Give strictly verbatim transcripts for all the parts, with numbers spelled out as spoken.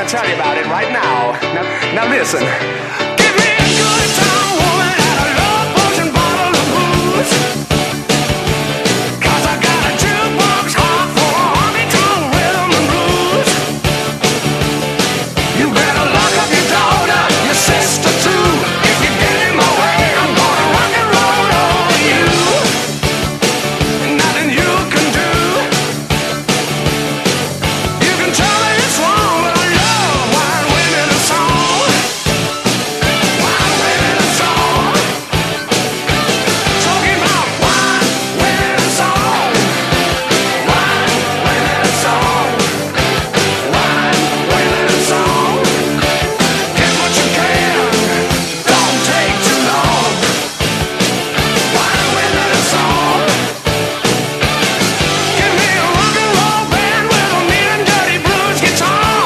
gonna tell you about it right now. Now, now listen. Give me a good time, woman, and a love potion bottle of booze. 'Cause I got a jukebox heart for a honky-tonk rhythm and blues. You better lock up your daughter, your sister too. If you get in my way, I'm gonna rock and roll over you. Nothing you can do. You can tell me it's wrong, but I love wine, women, and song. Wine, women, and song. Talking about wine, women, and song. Wine, women, and song. Wine, women, and song. Get what you can, don't take too long. Wine, women, and song. Give me a rock and roll band with a mean and dirty blues guitar.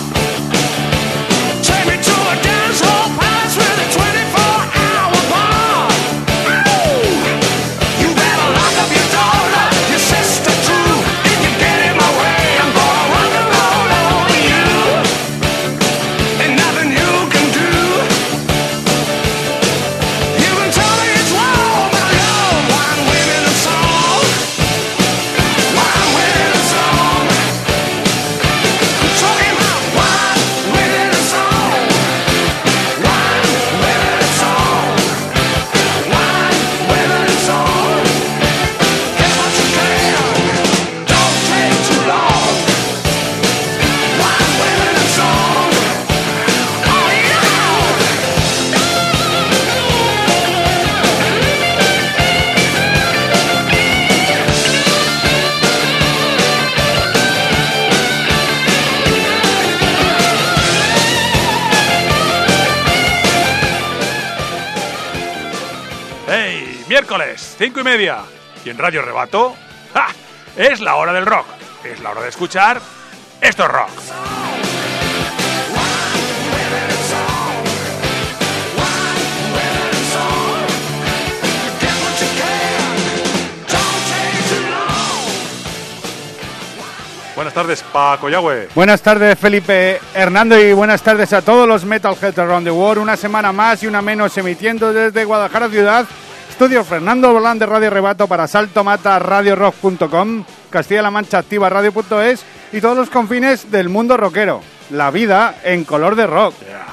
Take me to a dance hall palace with a twenty-four hour bar. Ooh. You better lock up your daughter, your sister too. If you get in my way, I'm gonna rock and roll over you. And nothing you can do. You can tell me it's wrong, but I love wine, women, and song. Wine, women, and song. I'm talking about wine, women, and song. Wine, women, and song. Wine, women, and song. Get what you can, don't take too long. Wine, women, and song. Oh yeah! ¡Hey! Miércoles, cinco y media. Y en Radio Rebato, ¡ja! Es la hora del rock. Es la hora de escuchar Esto es Rock. Buenas tardes, Paco Yagüe. Buenas tardes, Felipe Hernando, y buenas tardes a todos los Metalheads around the world. Una semana más y una menos emitiendo desde Guadalajara ciudad. Estudio Fernando Bolán de Radio Rebato para Salto Mata, radio rock punto com, Castilla-La Mancha Activa Radio punto es y todos los confines del mundo rockero. La vida en color de rock. Yeah.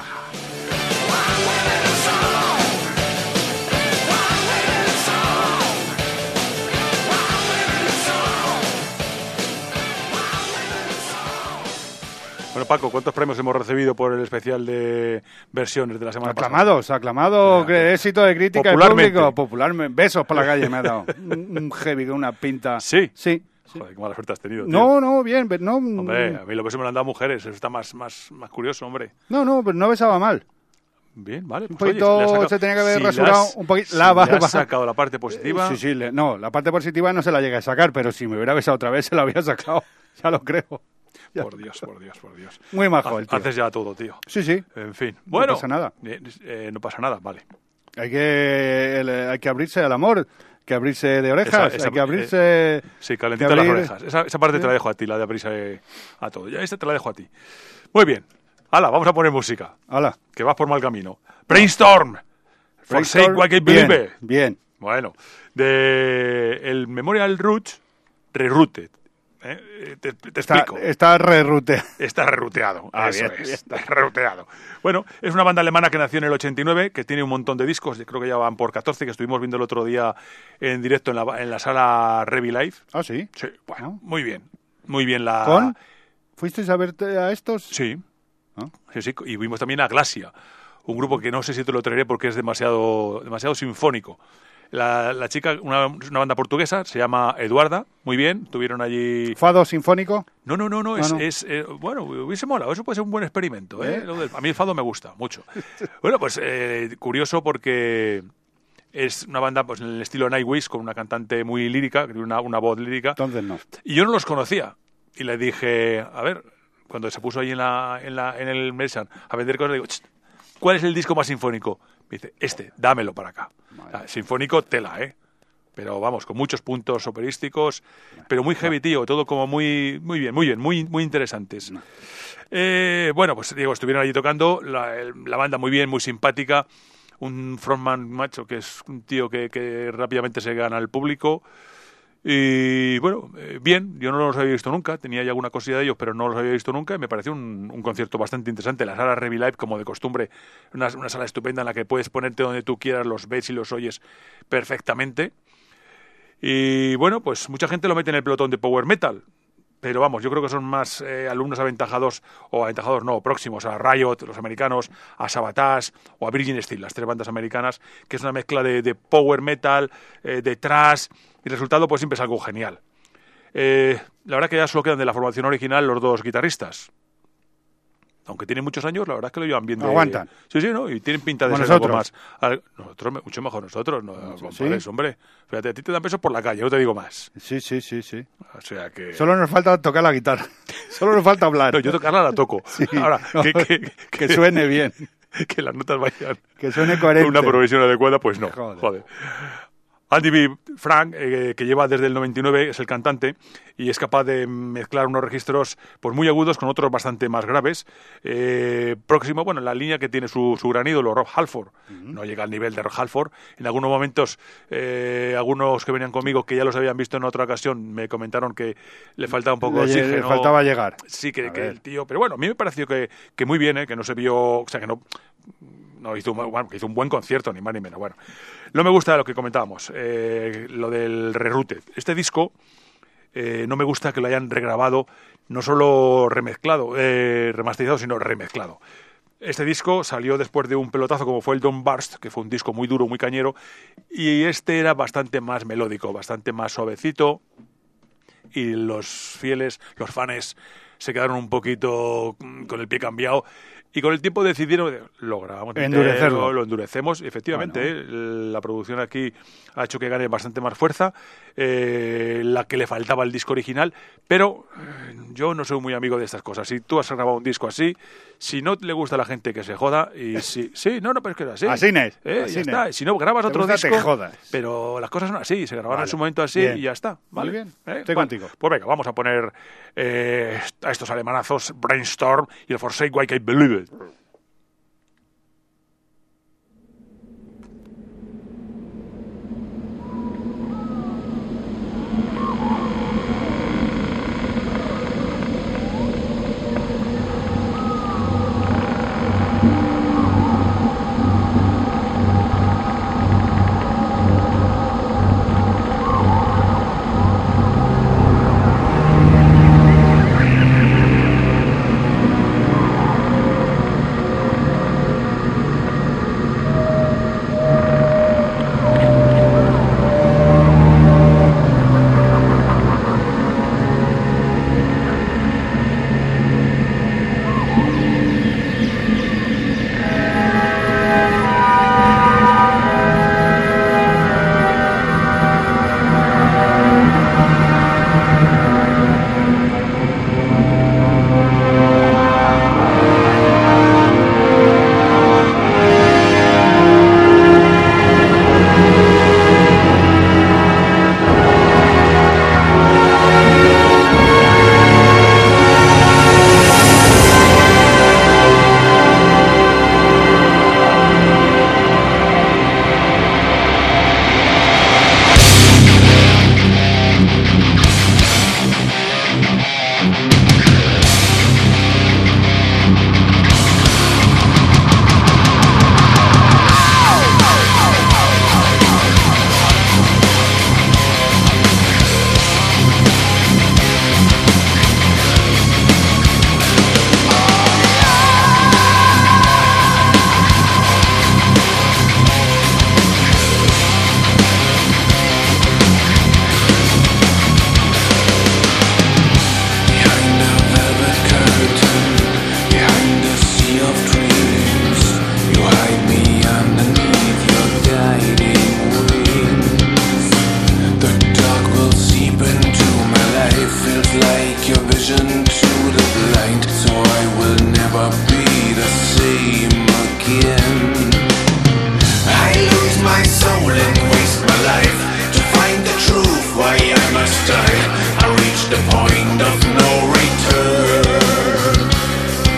Bueno, Paco, ¿cuántos premios hemos recibido por el especial de versiones de la semana Aclamados, pasada? aclamado, Yeah. éxito de crítica y Popularmente. público. Popularmente. Besos por la calle me ha dado. Un un heavy con una pinta. Sí. Sí. Joder, qué mala suerte has tenido, tío. No, no, bien, pero no. Hombre, a mí lo que se me lo han dado mujeres, eso está más, más, más curioso, hombre. No, no, pero no besaba mal. Bien, vale. Un Pues, poquito oye, le has sacado- se tenía que haber si le rasurado has- un poquito si la le barba. has sacado la parte positiva. Sí, sí, le- no, la parte positiva no se la llegué a sacar, pero si me hubiera besado otra vez se la había sacado, ya lo creo. Ya. Por Dios, por Dios, por Dios. Muy majo el tío. Haces ya todo, tío. Sí, sí, En fin. Bueno. pasa nada. eh, eh, no pasa nada, vale. hay que, el- hay que abrirse al amor, hay que abrirse de orejas, Esa- esa- hay que abrirse... Sí, calentita de las abrir- orejas. Esa, esa parte te la dejo a ti, la de abrirse a todo. Ya esta te la dejo a ti. Muy bien. Hala, vamos a poner música. Hala. Que vas por mal camino. Brainstorm. Forsake what I Bien, believe. bien. Bueno, de el Memorial Roots Rerouted. ¿eh? Te, te Está, explico. está rerute. Está reruteado. Ah, eso bien, es. bien. Está reruteado. Bueno, es una banda alemana que nació en el ochenta y nueve, que tiene un montón de discos, creo que ya van por catorce, que estuvimos viendo el otro día en directo en la, en la sala Revi Live. Ah, sí. Sí, bueno, Ah. muy bien. Muy bien la... ¿Con? ¿Fuisteis a verte a estos? Sí. Ah. Sí, sí. Y vimos también a Glacia, un grupo que no sé si te lo traeré porque es demasiado, demasiado sinfónico. La, la chica, una, una banda portuguesa, se llama Eduarda, muy bien, tuvieron allí... ¿Fado sinfónico? No, no, no, no, Ah, es, no. es eh, bueno, hubiese molado, eso puede ser un buen experimento, ¿eh? ¿Eh? Lo del- a mí el fado me gusta mucho. Bueno, pues eh, curioso porque es una banda pues en el estilo Nightwish, con una cantante muy lírica, que tiene una, una voz lírica, Entonces no. y yo no los conocía. Y le dije, a ver, cuando se puso ahí en, la, en, la, en el Merchant a vender cosas, le digo, "Ch, ¿cuál es el disco más sinfónico? Me dice, este, dámelo para acá. O sea, sinfónico, tela, ¿eh? Pero vamos, con muchos puntos operísticos, pero muy heavy, tío, todo como muy muy bien, muy bien, muy, muy interesantes. Eh, bueno, pues digo, estuvieron allí tocando, la, la banda muy bien, muy simpática, un frontman macho que es un tío que, que rápidamente se gana al público. Y bueno, eh, bien, yo no los había visto nunca, tenía ya alguna cosilla de ellos, pero no los había visto nunca y me pareció un, un concierto bastante interesante. La sala Revi Live, como de costumbre, una, una sala estupenda en la que puedes ponerte donde tú quieras, los ves y los oyes perfectamente. Y bueno, pues mucha gente lo mete en el pelotón de Power Metal, pero vamos, yo creo que son más eh, alumnos aventajados, o aventajados no, próximos a Riot, los americanos, a Sabotage o a Virgin Steel, las tres bandas americanas, que es una mezcla de, de Power Metal, eh, de thrash. Y el resultado pues siempre es algo genial. Eh, la verdad que ya solo quedan de la formación original los dos guitarristas. Aunque tienen muchos años, la verdad es que lo llevan bien. De... Aguantan. Sí, sí, ¿no? Y tienen pinta de Como ser algo nosotros. más. Nosotros, mucho mejor nosotros, ¿no? Sí, Compadres, sí. hombre. Fíjate, a ti te dan pesos por la calle, no te digo más. Sí, sí, sí, sí. O sea que... Solo nos falta tocar la guitarra. Solo nos falta hablar. No, yo tocarla la toco. Sí. Ahora, No, que, que, que suene bien. que las notas vayan Que suene coherente. con una progresión adecuada, pues no. Joder. Joder. Andy B. Frank, eh, que lleva desde el noventa y nueve, es el cantante y es capaz de mezclar unos registros pues muy agudos con otros bastante más graves. Eh, próximo, bueno, en la línea que tiene su, su gran ídolo, Rob Halford. Uh-huh. No llega al nivel de Rob Halford. En algunos momentos, eh, algunos que venían conmigo, que ya los habían visto en otra ocasión, me comentaron que le faltaba un poco de Le, oxígeno. le faltaba llegar. Sí, que, que el tío... Pero bueno, a mí me pareció que, que muy bien, ¿eh? Que no se vio... O sea, que no... No, hizo un, bueno, hizo un buen concierto, ni más ni menos. Bueno, no me gusta lo que comentábamos, eh, lo del Rerouted. Este disco eh, no me gusta que lo hayan regrabado, no solo remezclado, eh, remasterizado, sino remezclado. Este disco salió después de un pelotazo como fue el Don't Burst, que fue un disco muy duro, muy cañero, y este era bastante más melódico, bastante más suavecito, y los fieles, los fans, se quedaron un poquito con el pie cambiado. Y con el tiempo decidieron, lo grabamos, endurecerlo, lo endurecemos. Efectivamente, bueno. eh, la producción aquí ha hecho que gane bastante más fuerza, eh, la que le faltaba al disco original, pero eh, yo no soy muy amigo de estas cosas. Si tú has grabado un disco así, si no le gusta a la gente, que se joda, y si, sí, no, no, pero es que es así. Así es. Eh, así ya está. Si no, grabas otro gusta, disco, te jodas. Pero las cosas son así, se grabaron vale. en su momento así bien. y ya está. ¿Vale? Muy bien, ¿Eh? estoy bueno, contigo. Pues venga, vamos a poner eh, a estos alemanazos, Brainstorm y el Forsake Why I Believe It. The point of no return.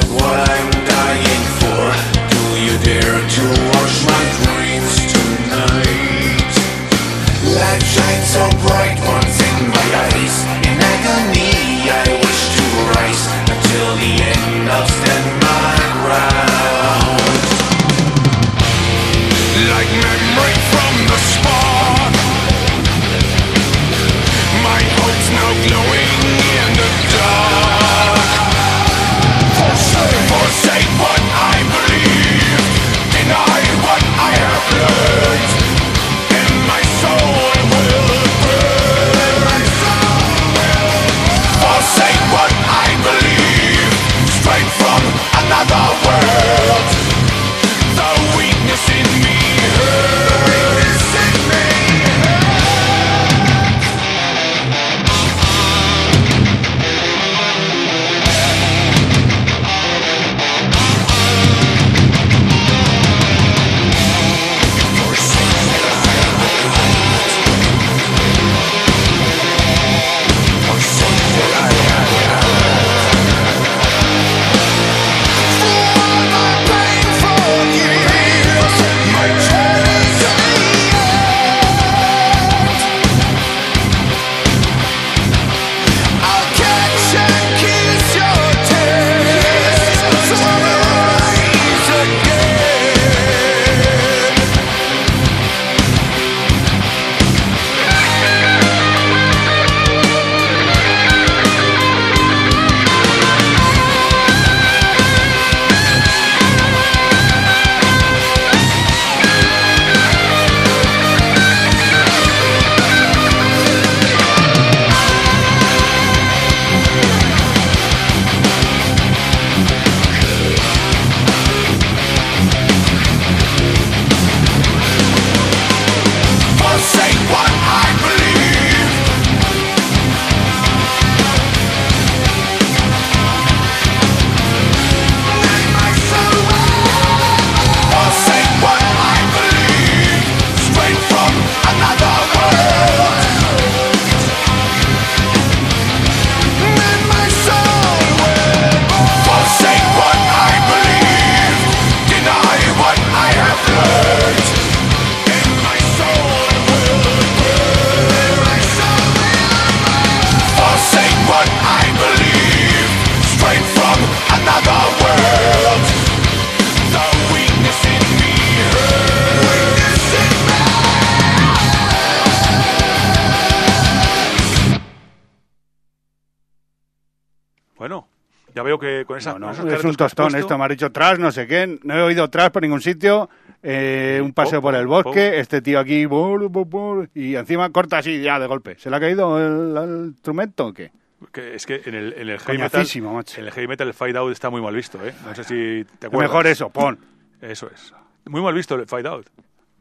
not what I'm dying for. Do you dare to wash my dreams tonight? Light shines so bright once in my eyes. In agony I wish to rise until the end I'll stand my ground. Like memory from the spark, my hopes now glowing in the dark. Forsake, forsake what I believe, deny what I have learned, and my soul will burn. Forsake what I believe, straight from another world. The weakness in me hurts. The weakness in me Bueno, ya veo que con esa... No, no, con esos es carretos un que has tostón puesto- esto, me has dicho tras, no sé qué, no he oído tras por ningún sitio, eh, un paseo Poco, por el bosque, poco. este tío aquí, bur, bur, bur, y encima corta así ya de golpe. ¿Se le ha caído el, el instrumento o qué? Que es que en el, en el heavy metal, Coñacísimo, macho. en el heavy metal el fade out está muy mal visto, ¿eh? No sé si te Es acuerdas. mejor eso, pon. Eso es. Muy mal visto el fade out.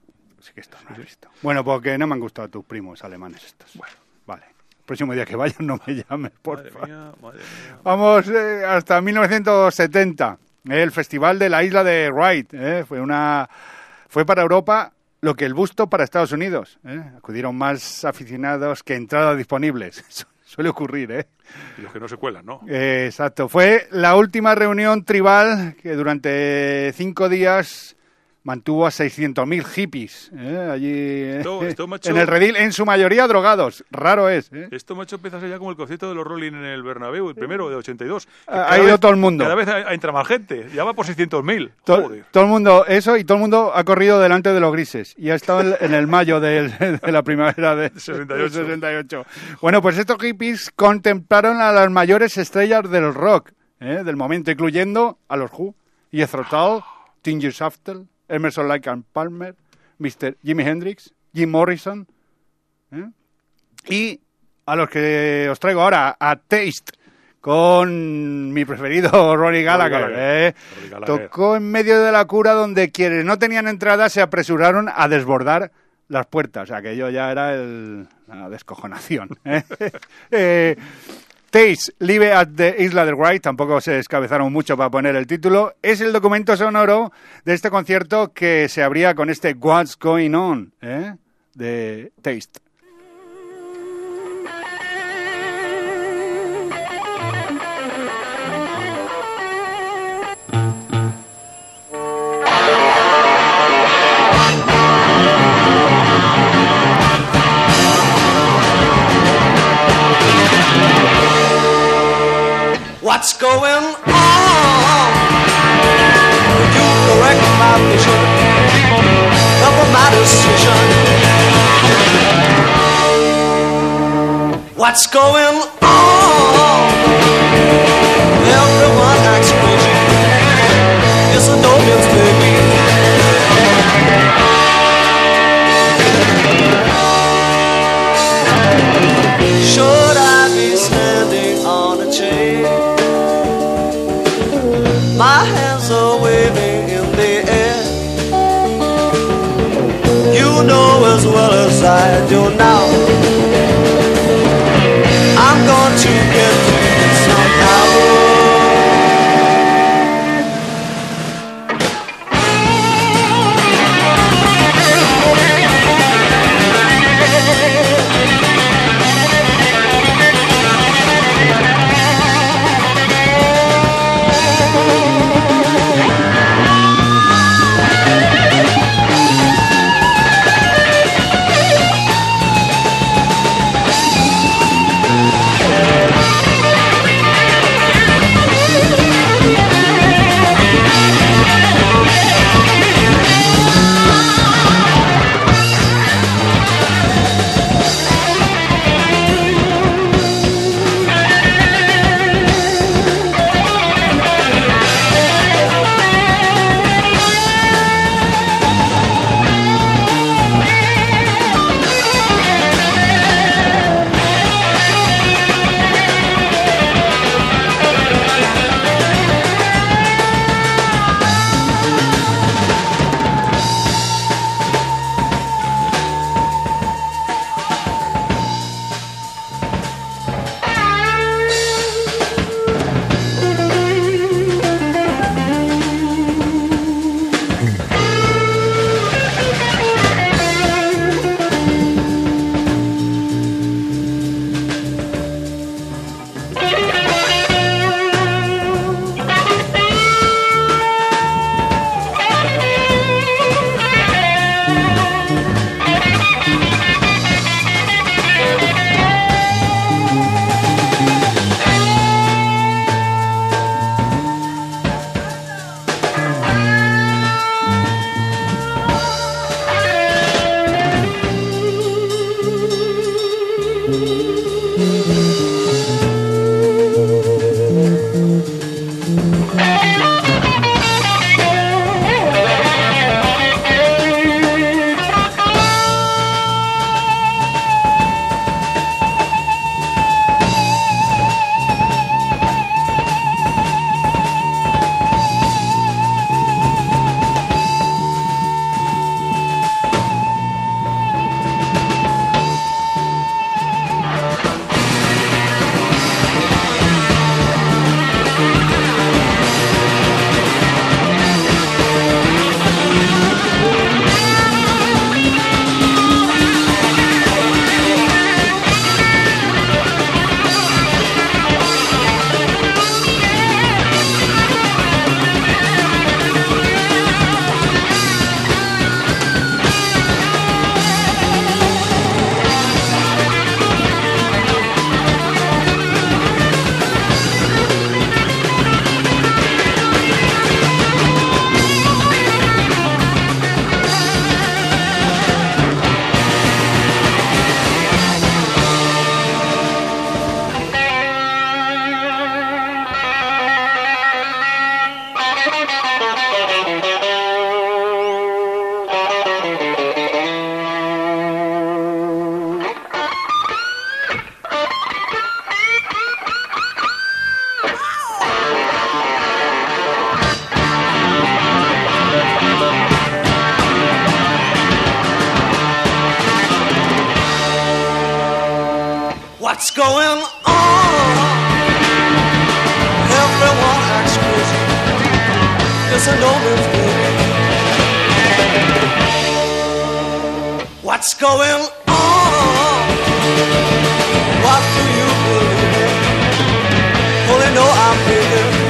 Sí que esto no has visto. Bueno, porque no me han gustado tus primos alemanes estos. Bueno. Vale. El próximo día que vayan no me llames, por Madre favor. mía, madre mía. Vamos eh, hasta mil novecientos setenta, eh, el festival de la isla de Wright. Eh, fue una fue para Europa lo que el Busto para Estados Unidos. Eh. Acudieron más aficionados que entradas disponibles. Su- Suele ocurrir, ¿eh? Y los que no se cuelan, ¿no? Eh, Exacto. Fue la última reunión tribal que durante cinco días mantuvo a seiscientos mil hippies ¿eh? allí eh, Esto- esto, macho- en el redil, en su mayoría drogados. Raro es. ¿eh? Esto, macho, empieza a ser ya como el concierto de los Rolling en el Bernabéu, el primero de ochenta y dos. que Ha- cada ha ido vez- todo el mundo. Cada vez ha- entra más gente. Ya va por seiscientos mil. To- Joder. todo el mundo, eso, y todo el mundo ha corrido delante de los grises. Y ha estado en, en el mayo del- de la primavera de sesenta y ocho. del sesenta y ocho. Bueno, pues estos hippies contemplaron a las mayores estrellas del rock, ¿eh? del momento, incluyendo a los Who, Jethro Tull, Ginger Shaftel, Emerson Lake and Palmer, mister Jimi Hendrix, Jim Morrison, ¿eh? y a los que os traigo ahora, a Taste, con mi preferido Ronnie Gallagher. Gallagher. ¿eh? Ronnie Gallagher. Tocó en medio de la cura donde quienes no tenían entrada se apresuraron a desbordar las puertas. O sea, que yo ya era el, la descojonación. ¿eh? eh, Taste, Live at the Isla del Wright, tampoco se descabezaron mucho para poner el título, es el documento sonoro de este concierto que se abría con este What's Going On, ¿eh? de Taste. What's going on? Everyone acts crazy. It's a no-man's baby. Should I be standing on a chain? My hands are waving in the air. You know as well as I do now, I'm going to get through somehow. What's going on? Everyone acts crazy. It's a no-man's baby. What's going on? What do you believe? Only know I'm feeling.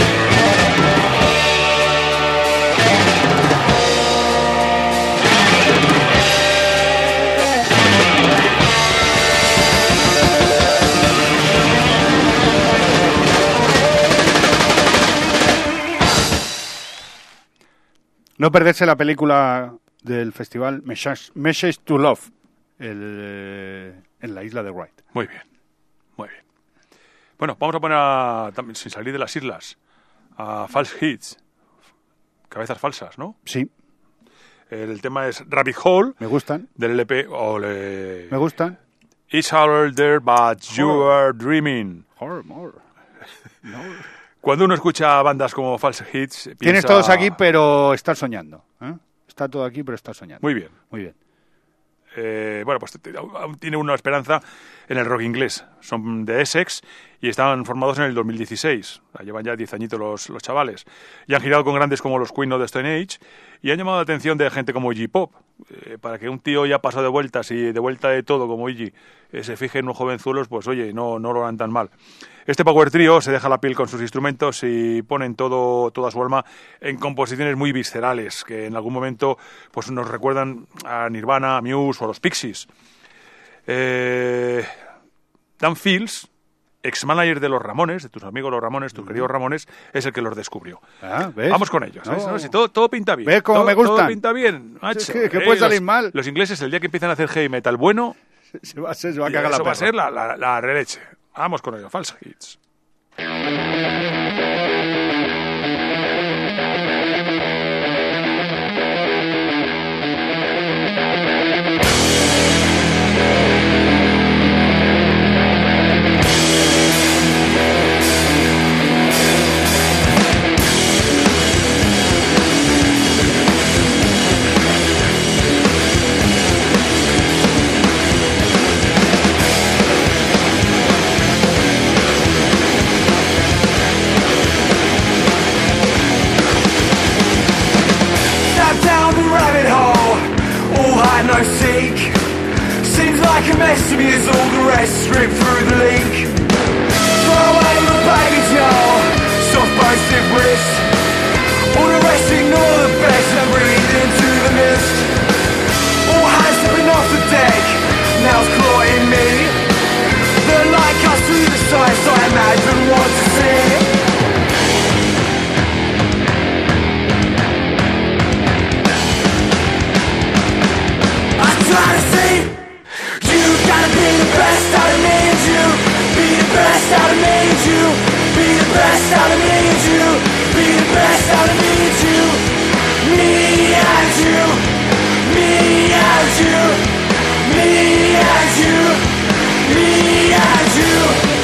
No perderse la película del festival Message, Message to Love el, eh, en la isla de Wight. Muy bien. Muy bien. Bueno, vamos a poner, a, también, sin salir de las islas, a False Hits. Cabezas falsas, ¿no? Sí. El tema es Rabbit Hole. Me gustan. Del L P. Ole. Me gustan. It's all there, but you Horror. are dreaming. Horror, more. No. Cuando uno escucha bandas como False Hits, piensa... Tienes todos aquí, pero estás soñando. ¿eh? Está todo aquí, pero estás soñando. Muy bien. Muy bien. Eh, bueno, pues aún tiene una esperanza en el rock inglés. Son de Essex y estaban formados en el dos mil dieciséis. O sea, llevan ya diez añitos los, los chavales. Y han girado con grandes como los Queen of the Stone Age y han llamado la atención de gente como Iggy Pop. Eh, para que un tío ya pasado de vueltas y de vuelta de todo como Iggy eh, se fije en unos jovenzuelos, pues oye, no, no lo harán tan mal. Este Power Trio se deja la piel con sus instrumentos y ponen todo, toda su alma en composiciones muy viscerales, que en algún momento pues nos recuerdan a Nirvana, a Muse o a los Pixies. Eh, Dan Fields, ex-manager de los Ramones, de tus amigos los Ramones, tus queridos Ramones, es el que los descubrió. Ah, ¿ves? Vamos con ellos. ¿Ves? No. ¿No? Si todo, todo pinta bien. ¿Ves cómo todo, me gustan? Todo pinta bien. macho. Es que- que Eh, puede salir los- mal. Los ingleses, el día que empiezan a hacer heavy metal bueno, Se va, se va a y cagar la eso va a perra. ser la, la, la releche. Vamos con ello. False Hits. Step down the rabbit hole, all hide no seek. Seems like a mess to me as all the rest strip through the leak. Throw away the baggage, y'all, soft boasted wrist. All the rest ignore the best and breathe into the mist. All hands slipping off the deck, nails clawing me. The light cuts through the sights I imagine want to see. Try to see. You gotta be the best out of me and you. Be the best out of me and you. Be the best out of me and you. Be the best out of me and you. Me and you. Me and you. Me and you. Me and you.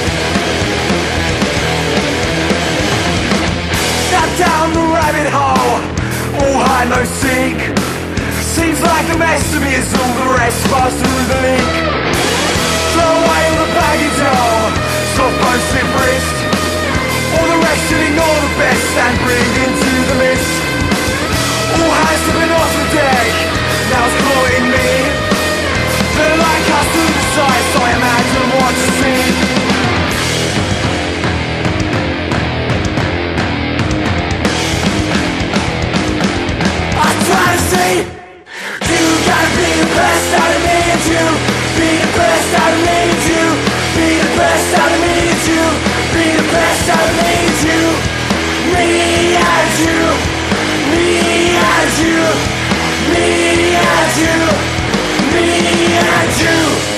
Step down the rabbit hole. All hide no seek. Seems like a mess to me as all the rest falls through the leak. Throw away all the baggage, oh, soft boasted wrist. All the rest should ignore the best and breathe into the mist. All hands slipping off the deck, now it's clawing me. The light cuts through the sights, so I imagine what to see. I try to see. You gotta be the best out of me and you. Be the best out of me and you. Be the best out of me and you. Be the best out of me and you. Me and you. Me and you. Me and you. Me and you.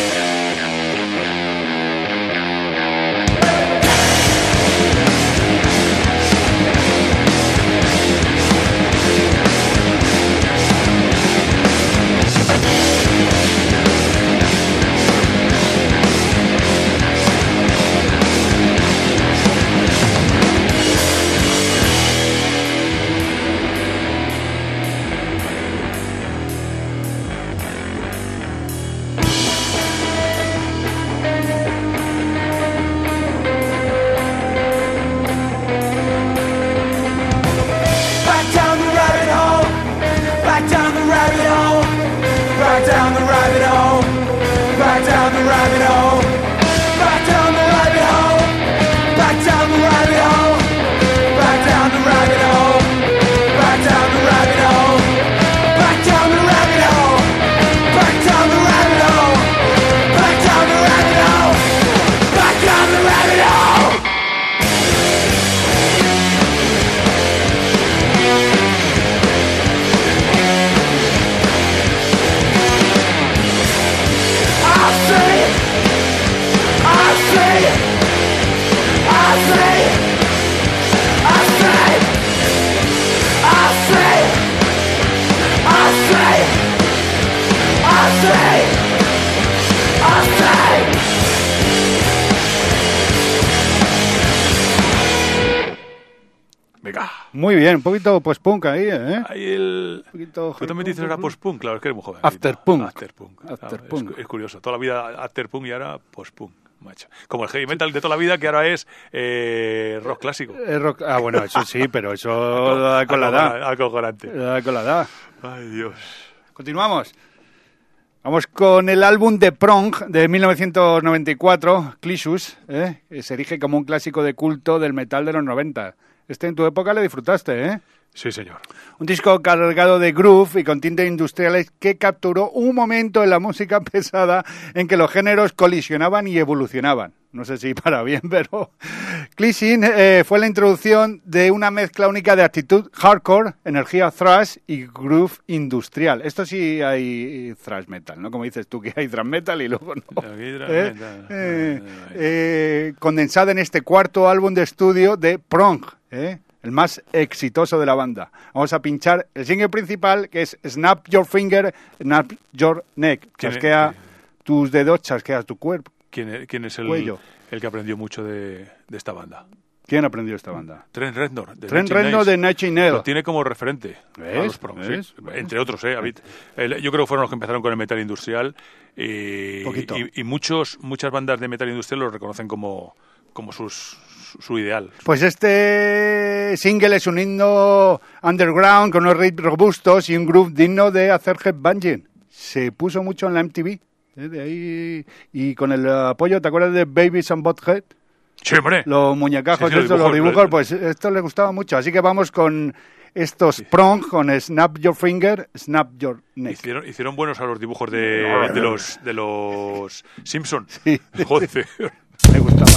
Muy bien, un poquito post-punk ahí, ¿eh? Ahí el... Un poquito Tú también dices ahora post-punk, claro, es que eres muy joven. After-punk. After-punk. After-punk. Es, es curioso, toda la vida after-punk y ahora post-punk, macho. Como el heavy metal de toda la vida, que ahora es eh, rock clásico. Eh, rock- Ah, bueno, eso sí, pero eso da con la edad. Acojonante. Da con la edad. Ay, Dios. Continuamos. Vamos con el álbum de Prong de mil novecientos noventa y cuatro, Clichus, ¿eh? que se erige como un clásico de culto del metal de los noventa. Este en tu época le disfrutaste, ¿eh? Sí, señor. Un disco cargado de groove y con tintes industriales que capturó un momento en la música pesada en que los géneros colisionaban y evolucionaban. No sé si para bien, pero... Clishing eh, fue la introducción de una mezcla única de actitud hardcore, energía thrash y groove industrial. Esto sí hay thrash metal, ¿no? Como dices tú, que hay thrash metal y luego no. Aquí thrash ¿Eh? metal. Eh, eh, condensada en este cuarto álbum de estudio de Prong, ¿eh? el más exitoso de la banda. Vamos a pinchar el single principal, que es Snap Your Finger, Snap Your Neck. ¿Quién es? Chasquea tus dedos, chasquea tu cuerpo. ¿Quién es, quién es el, Cuello. el que aprendió mucho de, de esta banda? ¿Quién aprendió esta banda? Trent Reznor. de Trent Nine Inch Reznor de Nails. Nine Inch Nails. Lo tiene como referente. ¿Ves? A los Prong, sí. ¿Ves? ¿Ves? Entre otros, ¿eh? Habit- el- Yo creo que fueron los que empezaron con el metal industrial y, Poquito. y, y muchos, muchas bandas de metal industrial lo reconocen como, como sus, su, su ideal. Pues este single es un himno underground con unos riffs robustos y un groove digno de hacer headbanging. Se puso mucho en la M T V. ¿eh? De ahí, y con el apoyo, ¿te acuerdas de Babies and Butthead? Sí, hombre. Los muñecajos, Sí, sí, los estos, los dibujos, dibujos, los- pues esto les gustaba mucho. Así que vamos con estos Prong, con Snap Your Finger, Snap Your Neck. Hicieron, hicieron buenos a los dibujos de, de los de los Simpson. Sí. Joder. Me gustaba.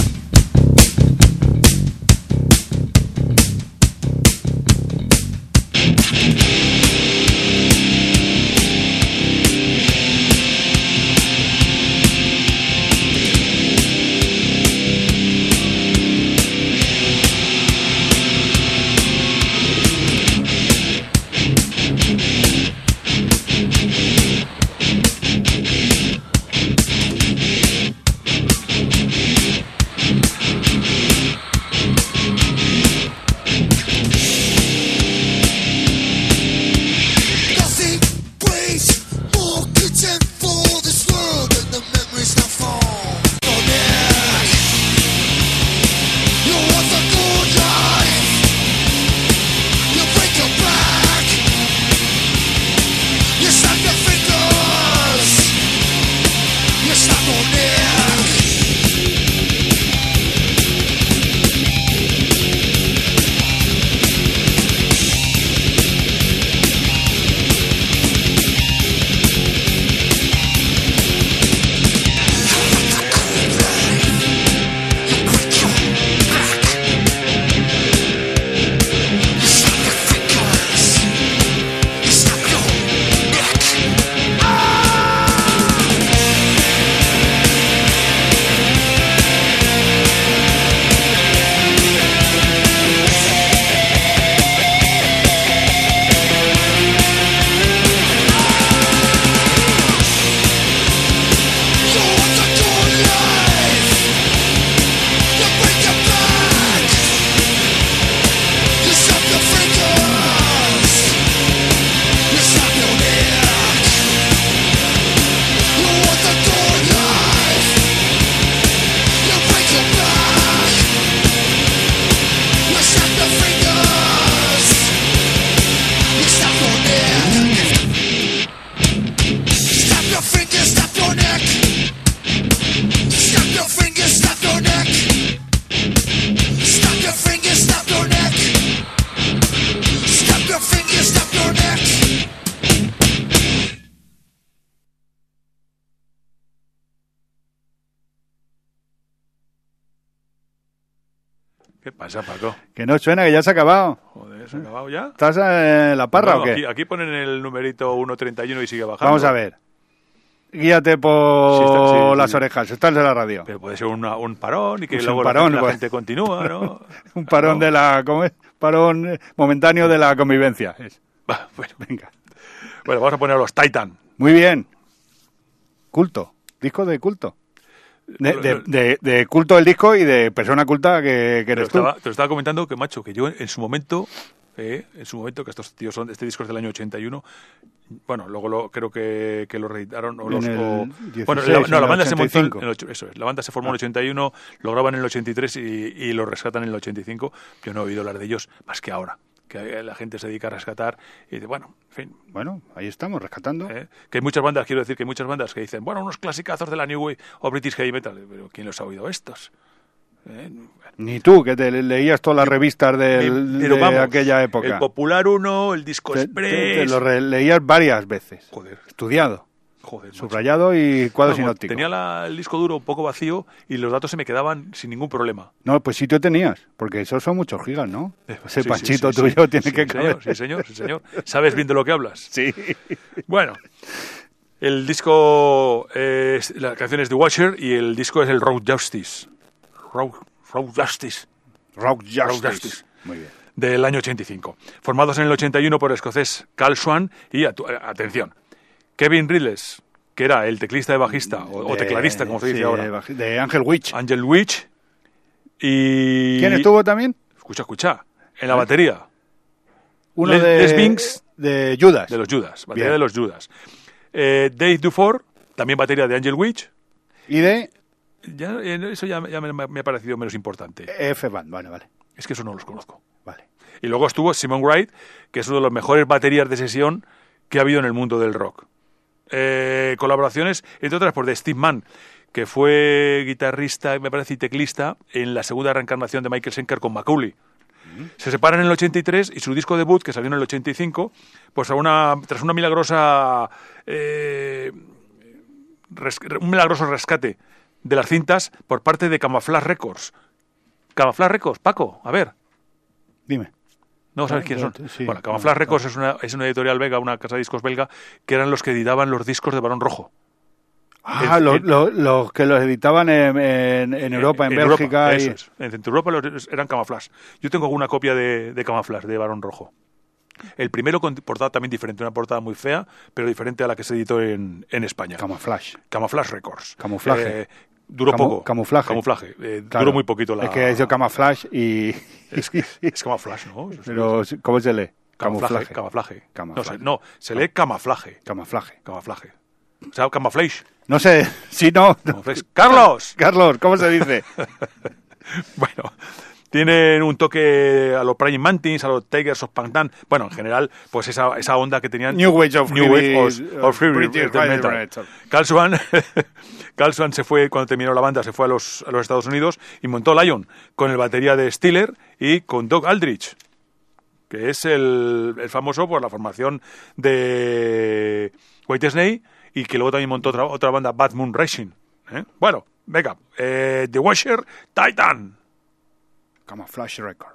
Nothing weighs more contempt for this world than the memories that fall on it. You want the good life, you break your back, you snap your fingers, you snap your neck. You snap your fingers, you snap your neck. You want the good life, you break your back, you snap your fingers, you snap your neck. You want the good life, you break your back, you snap your fingers, you snap your neck. Snap your fingers, snap your neck. Snap your fingers, snap your neck. Snap your fingers, snap your neck. Snap your fingers, snap your neck. ¿Qué pasa, Paco? Que no suena, que ya se ha acabado. Joder, ¿se ha acabado ya? ¿Estás en la parra No, o qué? Aquí, aquí ponen el numerito ciento treinta y uno y sigue bajando. Vamos a ver. Guíate por Sí, está- sí, sí, las sí. orejas. Estás de la radio. Pero puede ser una- un parón y que Pues luego un la- parón, la, pues. gente continúa, ¿no? Un parón de la... ¿Cómo es? Parón eh, momentáneo de la convivencia. Es. Va, bueno. Venga. Bueno, vamos a poner a los Titan. Muy bien. Culto. Disco de culto. De, de- de- de culto del disco y de persona culta que, que Te lo, eres tú. estaba, te lo estaba comentando que, macho, que yo en su momento eh, en su momento, que estos tíos son, este disco es del año ochenta y uno. Bueno, luego lo, creo que, que lo reeditaron. O los, En el o, dieciséis, bueno, la, no, la banda se montó en, ochenta y cinco. en el ocho- eso es, la banda se formó Ah. en el ochenta y uno, lo graban en el ochenta y tres y, y lo rescatan en el ochenta y cinco. Yo no he oído hablar de ellos más que ahora, que la gente se dedica a rescatar y dice, bueno, en fin. Bueno, ahí estamos, rescatando. ¿eh? Que hay muchas bandas, quiero decir que hay muchas bandas que dicen, bueno, unos clasicazos de la New Wave o British Heavy Metal, pero ¿quién los ha oído estos? ¿Eh? Ni tú, que te leías todas las revistas del- Pero de vamos, aquella época. El Popular uno, el Disco Te, Express. te- te lo re- leías varias veces. Joder, Estudiado, joder. macho. subrayado y cuadro Vamos, sinóptico. tenía la- el disco duro un poco vacío y los datos se me quedaban sin ningún problema. No, pues sitio tenías, porque esos son muchos gigas, ¿no? Ese Sí, sí, pachito sí, tuyo sí. tiene Sí, que señor, caber. sí, señor, sí, señor. ¿Sabes bien de lo que hablas? Sí. Bueno, el disco, eh, es- la canción es The Watcher y el disco es el Road Justice. Road, Road Justice. Rock Justice. Road Justice. Muy bien. Del año ochenta y cinco. Formados en el ochenta y uno por el escocés Carl Swan y, atu- eh, atención, Kevin Riddles, que era el teclista de bajista, o, o De- tecladista, como se dice sí, ahora, de baji- De Angel Witch. Angel Witch, y... ¿Quién estuvo también? Escucha, escucha, en la batería, Uno Les- de... Les Binks. De Judas. de los Judas, batería Bien. de los Judas. Eh, Dave Dufour, también batería de Angel Witch. Y de Ya, eh, eso ya, ya me, me ha parecido menos importante. F-Band. Vale, vale. Es que eso no los conozco. Vale. Y luego estuvo Simon Wright, que es uno de los mejores baterías de sesión que ha habido en el mundo del rock. Eh, colaboraciones, entre otras, por de Steve Mann, que fue guitarrista, me parece, y teclista en la segunda reencarnación de Michael Schenker con Macaulay. Se separan en el ochenta y tres y su disco debut, que salió en el ochenta y cinco, pues a una, tras una milagrosa eh, res- un milagroso rescate de las cintas por parte de Camouflage Records. Camouflage Records, Paco, a ver. Dime. No sabes Ah, quiénes son. sí, Bueno, Camouflage no, Records es una, es una editorial belga, una casa de discos belga, que eran los que editaban los discos de Barón Rojo. Ah, En- los en- lo, lo que los editaban en, en- en Europa, en, Bélgica. Europa, y... eso es. En Centro Europa los- eran Camouflage. Yo tengo alguna copia de, de Camouflage, de Barón Rojo. El primero con portada también diferente, una portada muy fea, pero diferente a la que se editó en, en España. Camouflage. Camouflage Records. Camuflaje. Eh, duró Camu- poco. camuflaje. Camuflaje. Eh, Claro. Duró muy poquito la... Es que ha dicho Camouflage y... Es, es Camouflage, ¿no? Eso sí. Pero, ¿cómo se lee? Camuflaje. Camuflaje. Camuflaje. No, se- no, se lee camuflaje. Camuflaje. Camuflaje. O sea, camuflaje. No sé, si no... Camuflaje. ¡Carlos! Carlos, ¿cómo se dice? Bueno, tienen un toque a los Praying Mantis, a los Tigers of Pantan. Bueno, en general, pues esa, esa onda que tenían. New Wave of New Heavy- Wave of- of Heavy British Metal. Heavy Metal. Metal. Carl Swan, Carl Swan se fue, cuando terminó la banda, se fue a los, a los Estados Unidos y montó Lion con el batería de Steeler y con Doug Aldrich, que es el, el famoso por la formación de Whitesnake y que luego también montó otra, otra banda, Bad Moon Rising. ¿eh? Bueno, venga, eh, The Watcher, Titan. Camouflage Record.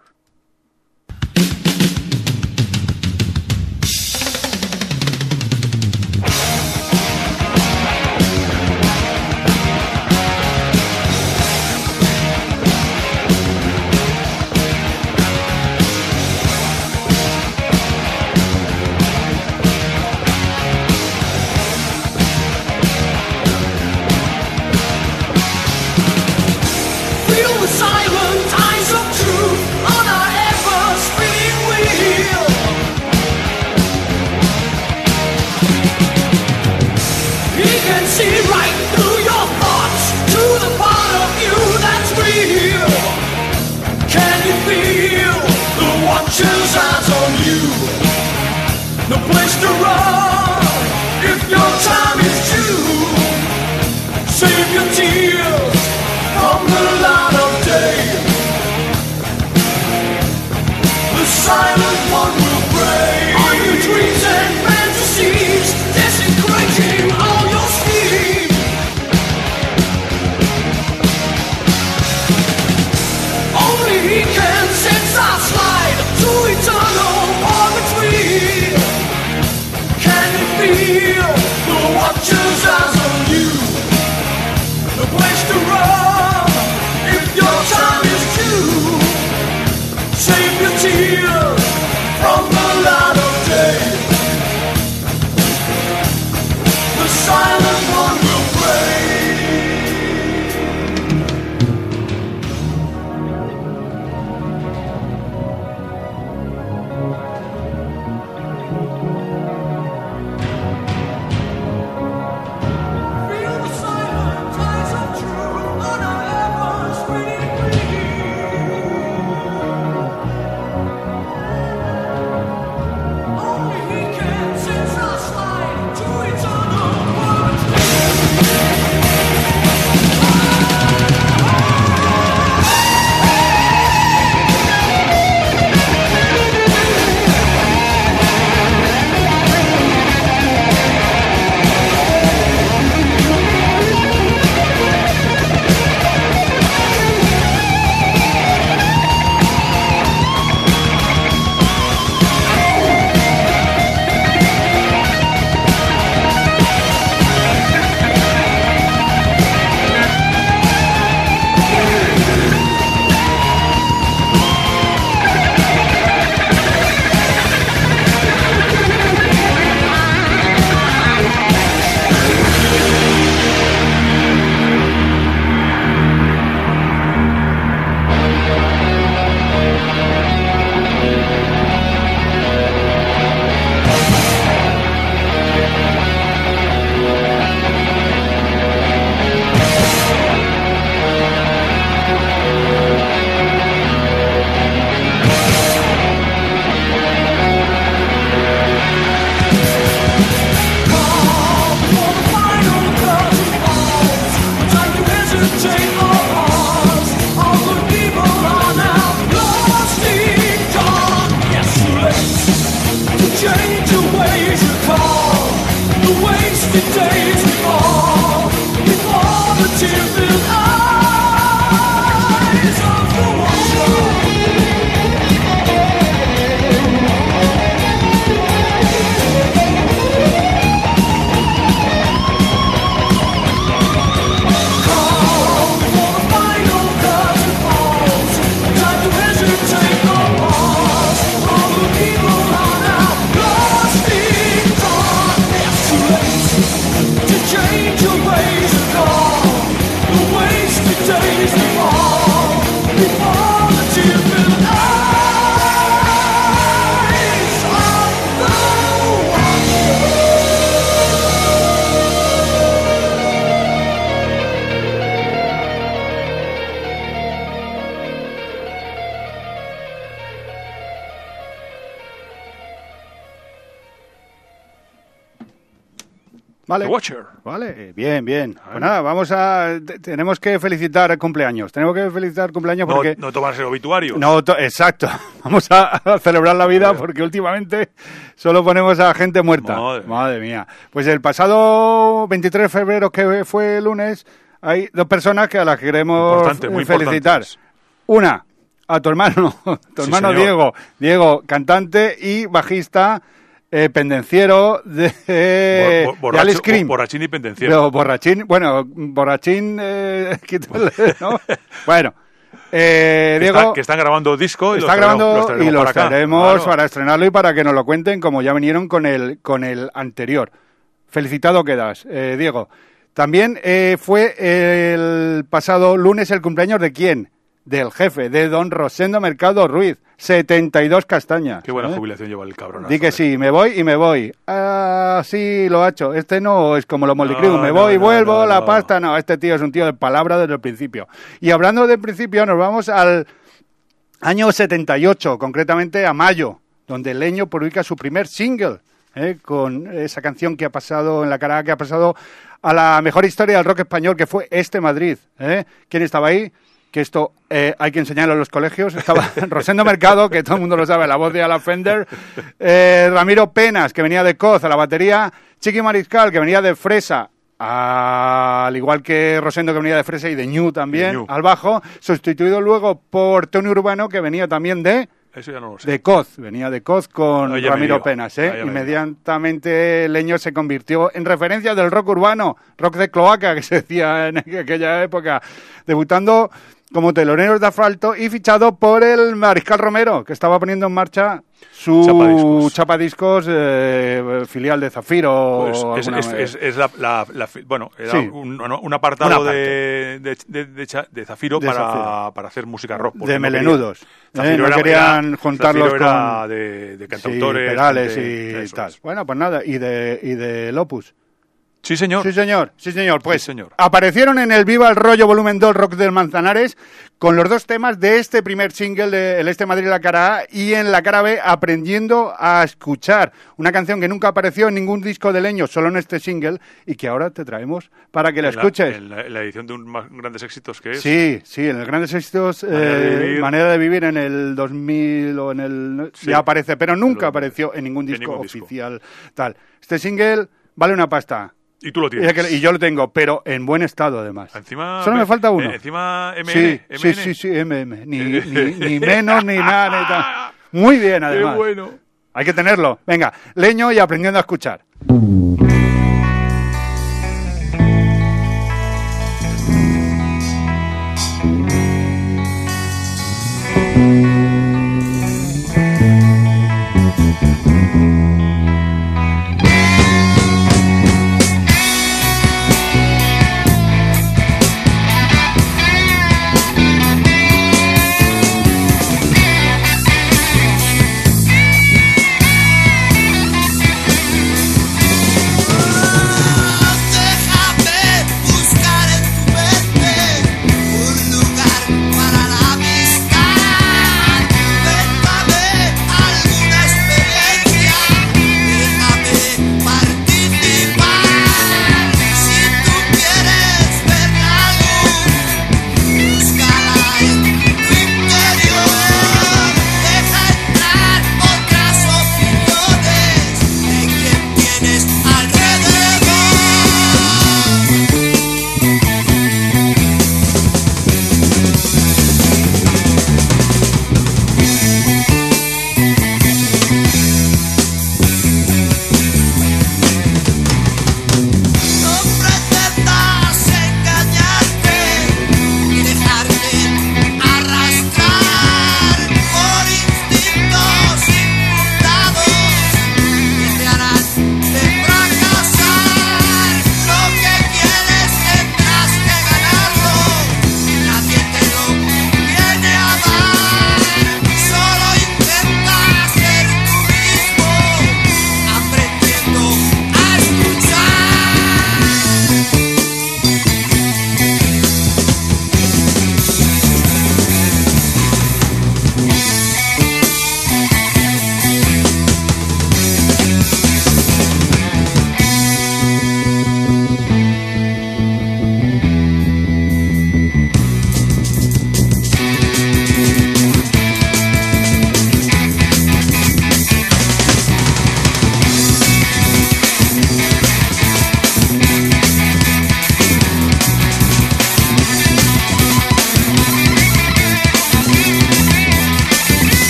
Feel the silent eyes of truth on our ever-spinning wheel. He can see right through your thoughts to the part of you that's real. Can you feel the watcher's eyes on you? No place to run if your time is due. Save your tears from the light of day. The silent one will pray on your dreams and fantasies, desecrating all your schemes. Only he can sense our slide to eternal purgatory. Can you feel the watcher's eyes on you? The place to run if your time is due. Save your tears to change your ways. Recall the wasted days before, before the tear-filled eyes of the watcher. Vale. The Watcher. Vale, bien, bien. Pues nada, vamos a... te- Tenemos que felicitar cumpleaños. Tenemos que felicitar cumpleaños No, porque... no tomarse el obituario. No, to- exacto. Vamos a, a celebrar la vida porque últimamente solo ponemos a gente muerta. Madre. Madre mía. Pues el pasado veintitrés de febrero, que fue el lunes, hay dos personas que a las que queremos Importante, muy felicitar. importantes. Una, a tu hermano, tu Sí, hermano señor. Diego. Diego, cantante y bajista, eh, pendenciero de, Bor- bor- de borracho- Alice Cream. borrachín y pendenciero. Pero borrachín, bueno, borrachín, eh, quítale, ¿no? Bueno, eh, Que Diego está- que están grabando disco y está los grabando traeremos- los traeremos y los para acá. traeremos Claro. para estrenarlo y para que nos lo cuenten como ya vinieron con el, con el anterior. Felicitado quedas, eh, Diego. También eh, fue el pasado lunes el cumpleaños de quién? Del jefe, de don Rosendo Mercado Ruiz, setenta y dos castañas. Qué buena ¿eh? jubilación lleva el cabrón. Di que sí, me voy y me voy. Ah, sí, lo ha hecho. Este no es como los Molly Crew, No, me no, voy y no, vuelvo, no, la no. pasta. No, este tío es un tío de palabra desde el principio. Y hablando del principio, nos vamos al año setenta y ocho, concretamente a mayo, donde Leño publica su primer single, ¿eh? Con esa canción que ha pasado en la cara, que ha pasado a la mejor historia del rock español, que fue Este Madrid. ¿eh? ¿Quién estaba ahí? Que esto eh, hay que enseñarlo en los colegios. Estaba Rosendo Mercado, que todo el mundo lo sabe, la voz de Ala Fender, eh, Ramiro Penas, que venía de Coz a la batería, Chiqui Mariscal, que venía de Fresa, a- al igual que Rosendo, que venía de Fresa, y de Ñu también, De Ñu. al bajo, sustituido luego por Tony Urbano, que venía también de... Eso ya no lo sé. De Coz, venía de Coz con Ahí ya me Ramiro dio. Penas, Ahí ¿eh? ya me dio. Inmediatamente Leño se convirtió en referencia del rock urbano, rock de cloaca, que se decía en aquella época, debutando como teloneros de asfalto y fichado por el Mariscal Romero, que estaba poniendo en marcha su Chapadiscos. Chapadiscos, eh, filial de Zafiro. Pues o es, alguna es- vez. es- es la, la- la fi- bueno, era Sí. un, un- un apartado Una de, de, de- de Cha- de Zafiro, De para, Zafiro. para hacer música rock. porque De no melenudos. querían- ¿eh? Zafiro No era- querían era- juntarlos Zafiro era con... de, de Sí, cantautores. Perales gente- y eso tal. es. Bueno, pues nada, y de, y de Opus. Sí, señor. Sí, señor, sí, señor. Pues Sí, señor. aparecieron en el Viva el Rollo Volumen dos Rock del Manzanares con los dos temas de este primer single de El Este Madrid la cara A y en la cara B Aprendiendo a Escuchar, una canción que nunca apareció en ningún disco de Leño, solo en este single y que ahora te traemos para que la En la- escuches. En la, en la edición de un más grandes éxitos que es. Sí, sí, en el Grandes Éxitos, Manera de eh, vivir. Manera de Vivir en el dos mil o en el... Sí. Ya aparece, pero nunca Pero- apareció en ningún en disco ningún disco. oficial. Tal. Este single vale una pasta. Y tú lo Y, tienes. que- y yo lo tengo, pero en buen estado además. Encima, Solo me falta uno. eh, encima M N. Sí, M N. sí, sí, sí, M M. Ni, ni, ni menos ni nada. Ni tal. Muy bien, Qué además. bueno. Hay que tenerlo. Venga, Leño y Aprendiendo a Escuchar. Aprendiendo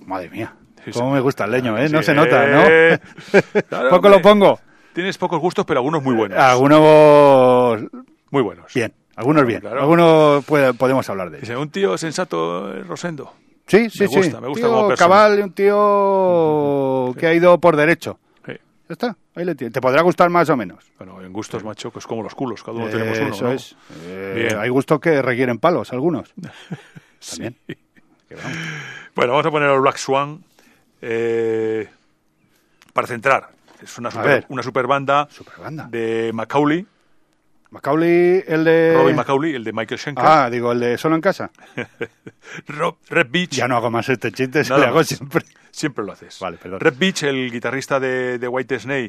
Madre mía. Sí, Cómo sí. me gusta el leño, ¿eh? No Sí, se nota, ¿no? eh. Claro, Poco hombre. lo pongo. Tienes pocos gustos, pero algunos muy buenos. Algunos Muy buenos. bien, algunos bien. Claro. Algunos puede- podemos hablar de ellos. Dice, un tío sensato, eh, Rosendo. Sí, sí, Me sí. gusta, me gusta Tío como persona. cabal, un tío que ha ido por derecho. Sí. Ya está, ahí le tienes. Te podrá gustar más o menos. Bueno, en gustos, macho, que es como los culos, cada uno tenemos uno, Eso ¿no? es. Eh, Bien. hay gustos que requieren palos, algunos. Sí. También. Que vamos. Bueno, vamos a poner el Black Swan eh, para centrar. Es una A super, ver. una super banda Superbanda. de Macaulay, Macaulay, el de... Robin Macaulay, el de Michael Schenker, Ah, digo, el de Solo en Casa. Rob, Red Beach, Ya no hago más este chiste, se Nada lo hago más. siempre. siempre lo haces. Vale, perdón. Red Beach, el guitarrista de, de White Snake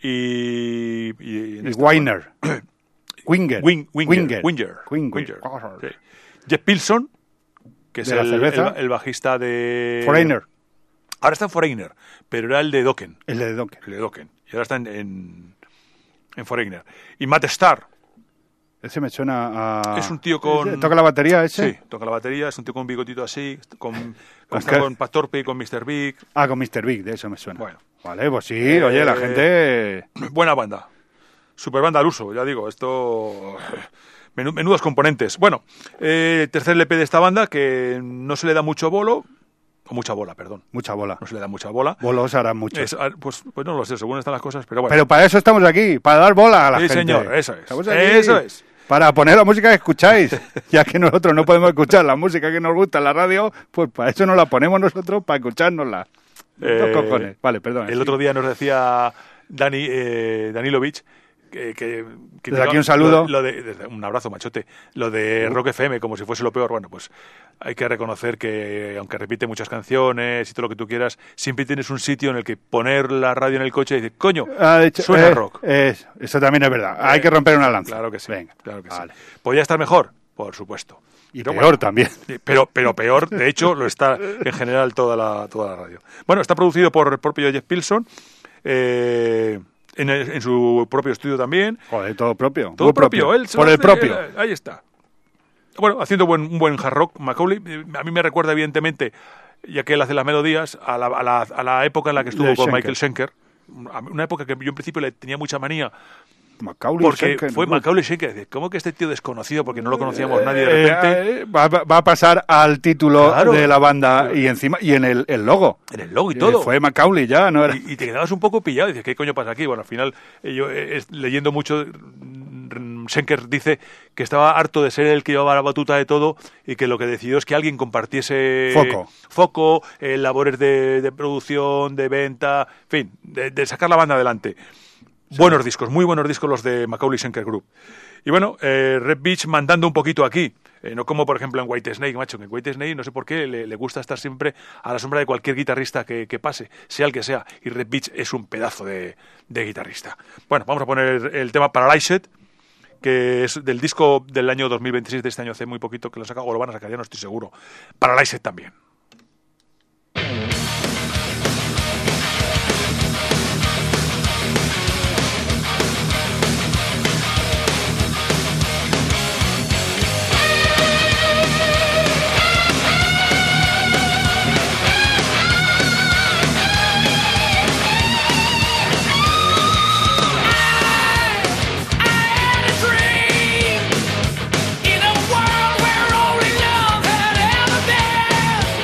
y... Y, en Y esta- Weiner. Winger. Wing, Winger, Winger. Winger, Winger. Winger, sí. Jeff Pilson, que es ¿De la el, cerveza? el- el bajista de... Foreigner. Ahora está en Foreigner, pero era el de Dokken. El de Dokken. El de Dokken. Y ahora está en, en, en Foreigner. Y Matt Starr, Ese me suena a... Es un tío con- ¿Toca la batería ese? sí, toca la batería, es un tío con un bigotito así, con, con, Oscar. con Pat Thorpe y con mister Big. Ah, con mister Big, de eso me suena. Bueno. Vale, pues sí, oye, la Eh, gente... Buena banda. Super banda al uso, ya digo, esto... Menú- menudos componentes. Bueno, eh, tercer L P de esta banda que no se le da mucho bolo, o mucha bola, perdón. Mucha bola. No se le da mucha bola. Bolos harán mucho. Es, ah, pues, pues no lo sé, según están las cosas, pero bueno. Pero para eso estamos aquí, para dar bola a la Sí, gente. señor, eso es. Estamos aquí Eso es. Para poner la música que escucháis. Ya que nosotros no podemos escuchar la música que nos gusta en la radio, pues para eso nos la ponemos nosotros, para escuchárnosla. Eh, Dos cojones. Vale, perdón. El sí. otro día nos decía Dani, eh, Danilovich que, que, que Desde aquí un saludo. Lo, lo de, desde- un abrazo, machote. Lo de Rock F M, como si fuese lo peor. Bueno, pues hay que reconocer que, aunque repite muchas canciones y todo lo que tú quieras, siempre tienes un sitio en el que poner la radio en el coche y decir, coño, Ha dicho- suena eh, rock. es- eso también es verdad. Eh, Hay que romper una lanza. Claro que sí. Venga. Claro que Vale. sí. ¿Podría estar mejor? Por supuesto. Y Pero peor bueno, también. Sí, Pero, pero peor, de hecho, lo está en general toda la, toda la radio. Bueno, está producido por el propio Jeff Pilson, eh, en, el- en su propio estudio también. Joder, todo propio. Todo Muy propio, él se Por lo el hace, propio. él, ahí está. Bueno, haciendo buen, un buen hard rock. Macaulay, eh, a mí me recuerda, evidentemente, ya que él hace las melodías, a la, a la, a la época en la que estuvo De con Schenker. Michael Schenker. Una época que yo en principio le tenía mucha manía, Macaulay porque Schenker, fue ¿no? Macaulay Schenker. Dice, ¿cómo que este tío desconocido, porque no lo conocíamos Eh, nadie de repente? eh, va, va a pasar al título Claro. de la banda y encima y en el, el logo. En el logo y Eh, todo. Fue Macaulay ya, ¿no era? Y, y te quedabas un poco pillado. Y dices, ¿qué coño pasa aquí? Bueno, al final, eh, yo eh, es- leyendo mucho, mm, Schenker dice que estaba harto de ser el que llevaba la batuta de todo y que lo que decidió es que alguien compartiese Foco. foco, eh, labores de, de producción, de venta, en fin, de, de sacar la banda adelante. Buenos discos, muy buenos discos los de Macaulay Schenker Group. Y bueno, eh, Red Beach mandando un poquito aquí. Eh, no como, por ejemplo, en White Snake, macho. Que en White Snake, no sé por qué, le, le gusta estar siempre a la sombra de cualquier guitarrista que, que pase, sea el que sea. Y Red Beach es un pedazo de, de guitarrista. Bueno, vamos a poner el tema Paralyzed, que es del disco del año dos mil veintiséis, de este año hace muy poquito que lo saca, o lo van a sacar, ya no estoy seguro. Paralyzed también. In a world where only love had ever been,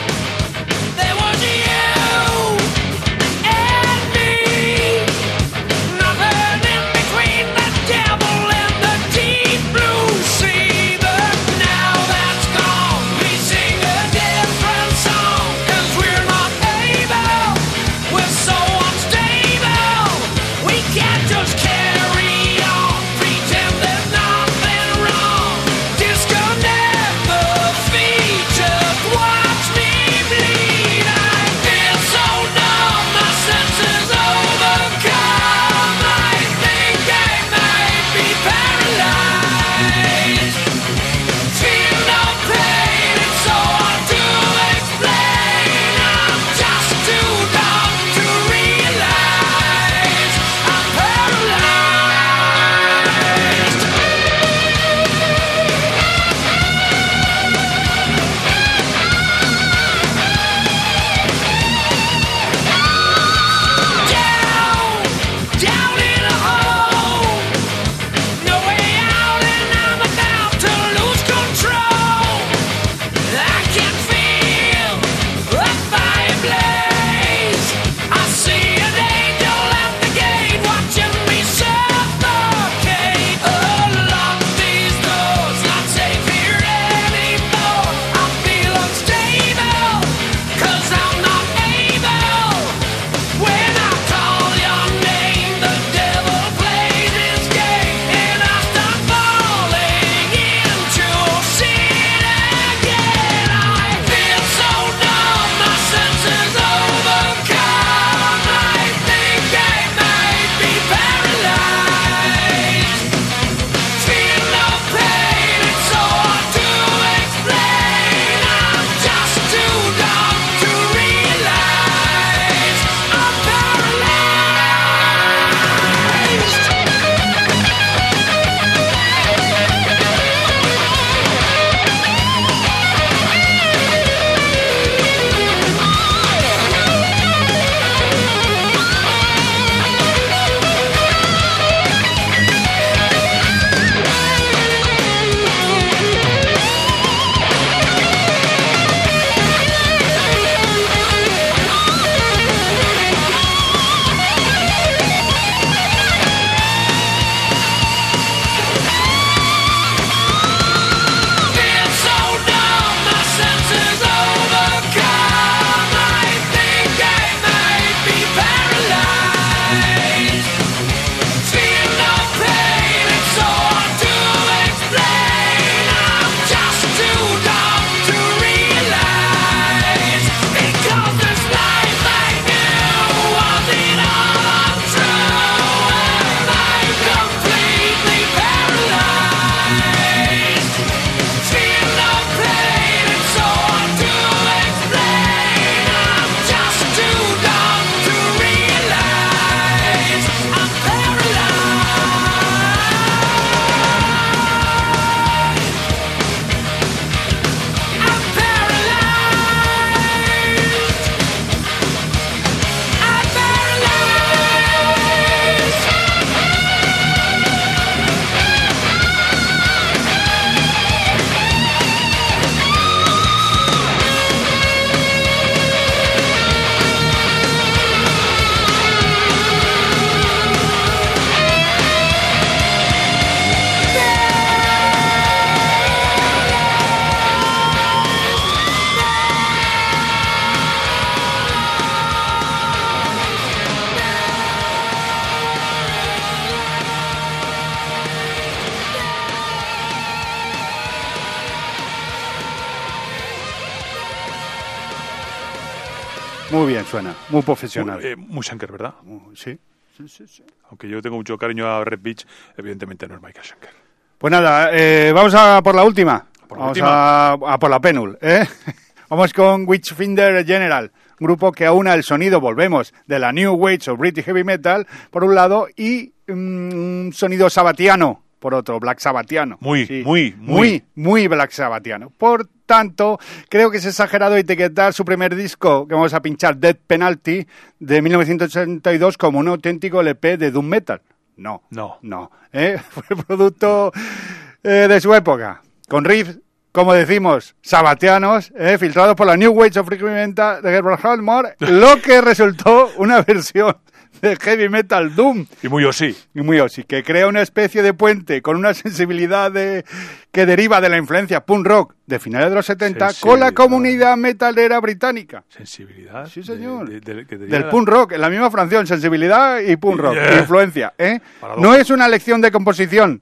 Muy bien suena, muy profesional. Muy, eh, muy Schenker, ¿verdad? Uh, sí, sí, sí, sí. Aunque yo tengo mucho cariño a Red Beach, evidentemente no es Michael Schenker. Pues nada, eh, vamos a por la última. Por la vamos última. A, a por la penul, ¿eh? Vamos con Witchfinder General, grupo que aúna el sonido, volvemos, de la New Wave of British Heavy Metal, por un lado, y un mm, sonido sabatiano, por otro, Black Sabbatiano. Muy, Sí. muy, muy. Muy, muy Black Sabbatiano. Por tanto, creo que es exagerado etiquetar su primer disco, que vamos a pinchar, Death Penalty, de mil novecientos ochenta y dos, como un auténtico L P de Doom Metal. No, No. no. ¿eh? Fue producto eh, de su época, con riffs, como decimos, sabatianos, eh, filtrados por la New Wave of Heavy Metal de Gerald Hallmore, lo que resultó una versión de Heavy Metal Doom. Y muy osí. Y muy osí, que crea una especie de puente con una sensibilidad de, que deriva de la influencia punk rock de finales de los setenta con la comunidad metalera británica. Sensibilidad. Sí, señor. De, de, de, que Del punk rock, en la misma fracción, sensibilidad y punk rock, Yeah. influencia. ¿eh? Paradoja. No es una lección de composición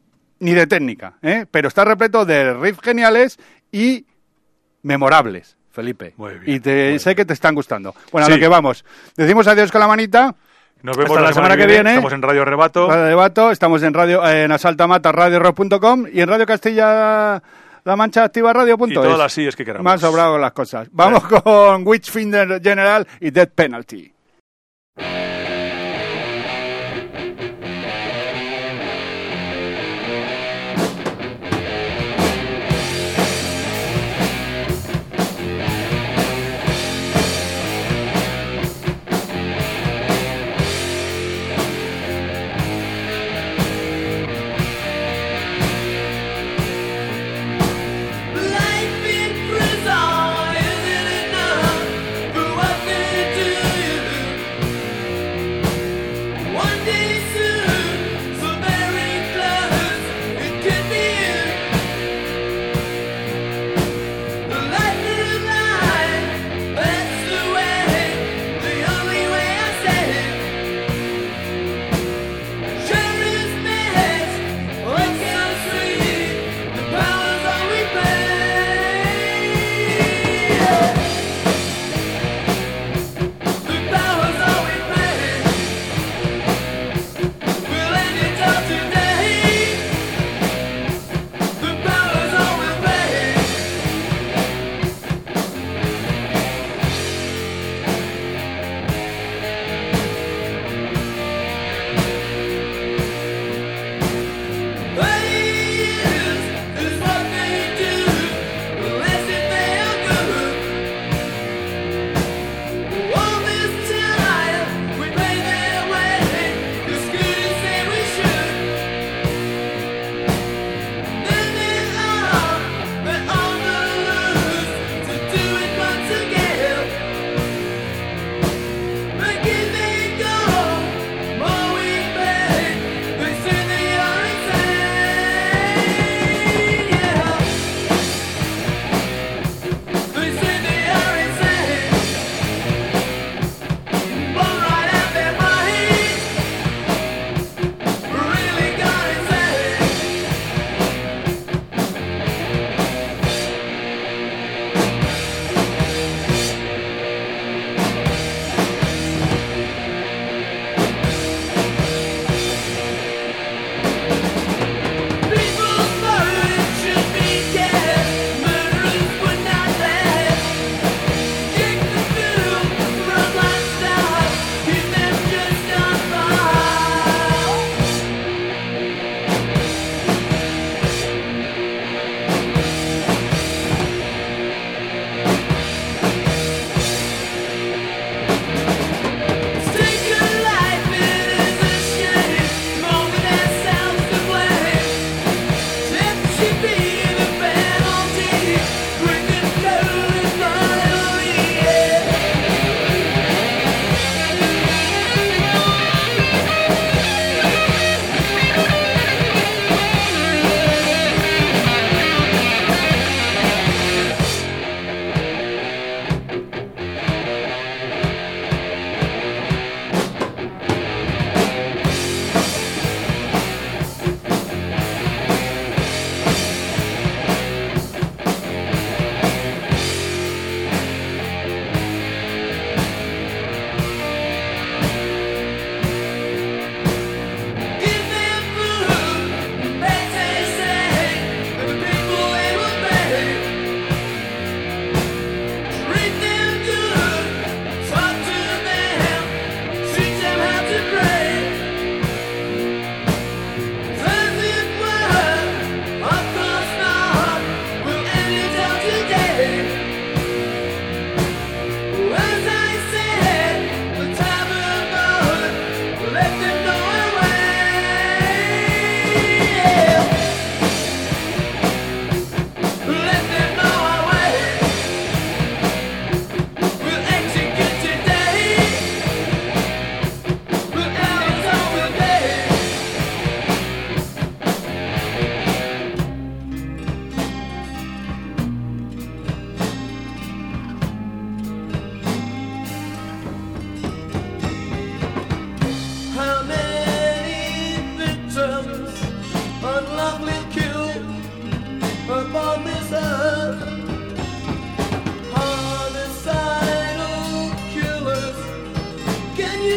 ni de técnica, ¿eh? pero está repleto de riffs geniales y memorables, Felipe. Muy bien, y te, muy sé bien. que te están gustando. Bueno, Sí. a lo que vamos. Decimos adiós con la manita. Nos vemos Hasta la, semana, que viene. Estamos en Radio Rebato. Radio Debato, estamos en radio eh, en Asaltamata, radio rock punto com y en Radio Castilla-La Mancha Activa Radio punto es. Y todas las sillas que queramos. Me han sobrado las cosas. Vamos con Witchfinder General y Death Penalty. Life in prison, isn't enough? But what they do, you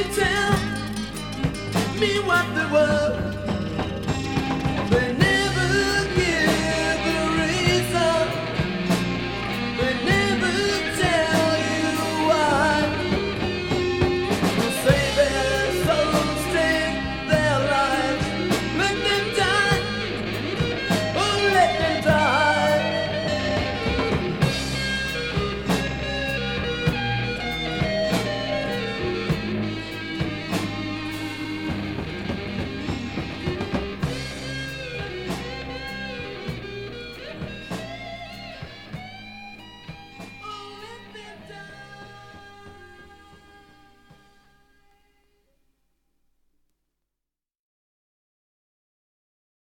tell me what the world